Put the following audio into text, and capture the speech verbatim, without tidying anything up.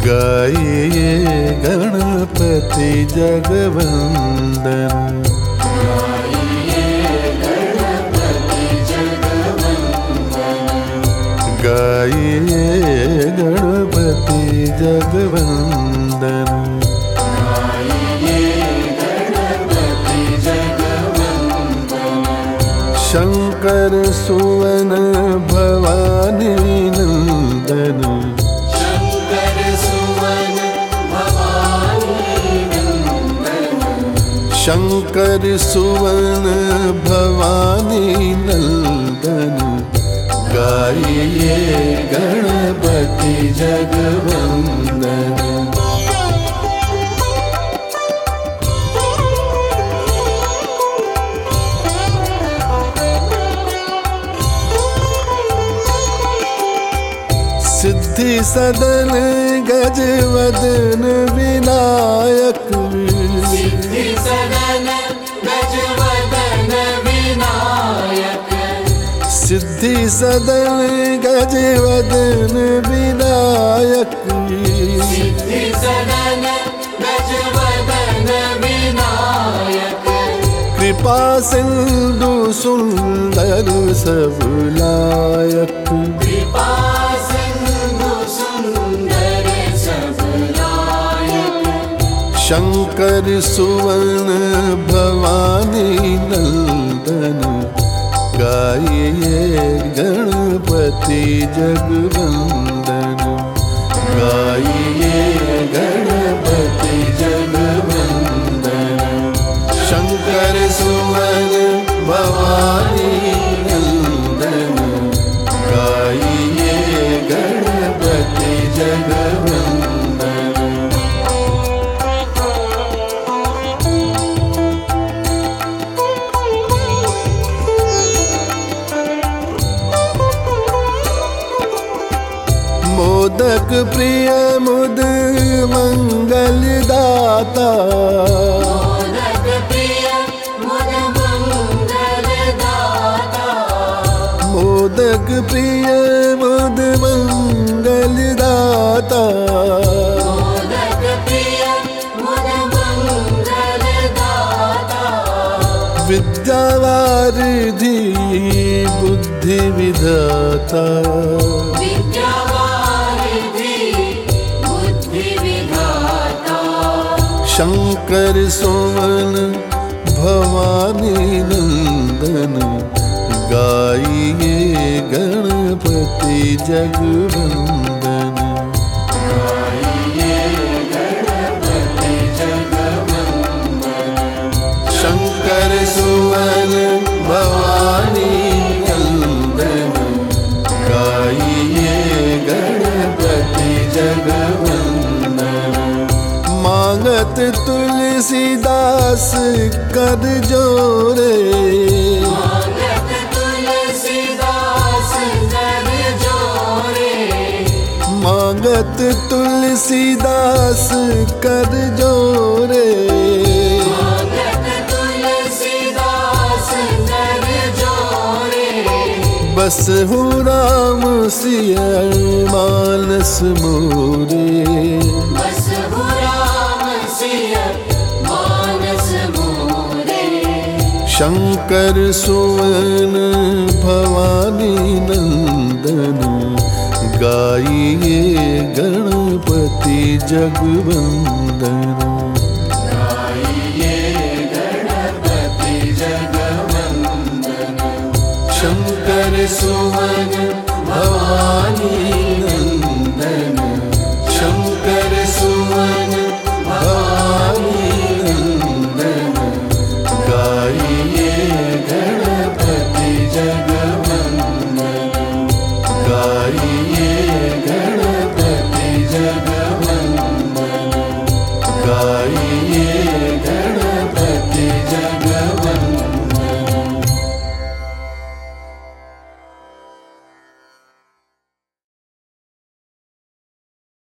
गाइए गणपति जगवंदन। गाइए गणपति जगवंदन। शंकर सुवन भवानी नंदन। शंकर सुवन भवानी नंदन। शंकर सुवन भवानी नंदन। गाइए गणपति जगवंदन। सिद्धि सदन गजवदन विनायक। सिद्धि सदन गजवदन विनायक। सिद्धि सदन गजवदन विनायक। सिद्धि सदन गजवदन विनायक। कृपा सिंधु सुंदर सब लायक। कृपा सिंधु सुंदर सब लायक। शंकर सुवन भवानी नंदन। गाइए गणपति जगवंदन। गाइए गणपति जगवंदन। शंकर सुवन भवानी नंदन। गाइए गणपति जगवंदन। मोदक प्रिय मुद मंगल दाता। मोदक प्रिय मुद मंगल दाता। मोदक प्रिय मुद मंगल दाता। मोदक प्रिय मुद मंगल दाता। विद्यावारिधि बुद्धि विधाता। शंकर सुवन भवानी नंदन। गाइए गणपति जगवंदन। गाइए गणपति जगवंदन। शंकर सुवन भवानी नंदन। गाइए गणपति जगवंदन। मांगत तुलसीदास कर जोरे। मांगत तुलसीदास कर जोरे। मांगत तुलसीदास कर जोरे। मांगत तुलसीदास कर जोरे। बस हूँ राम सिया मानस मोरे। बस हूँ राम सिया मानस मोरे। शंकर सुवन भवानी नंदन। गाइए गणपति जगवंदन। गाइए गणपति जगवंदन। शंकर सुवन भवानी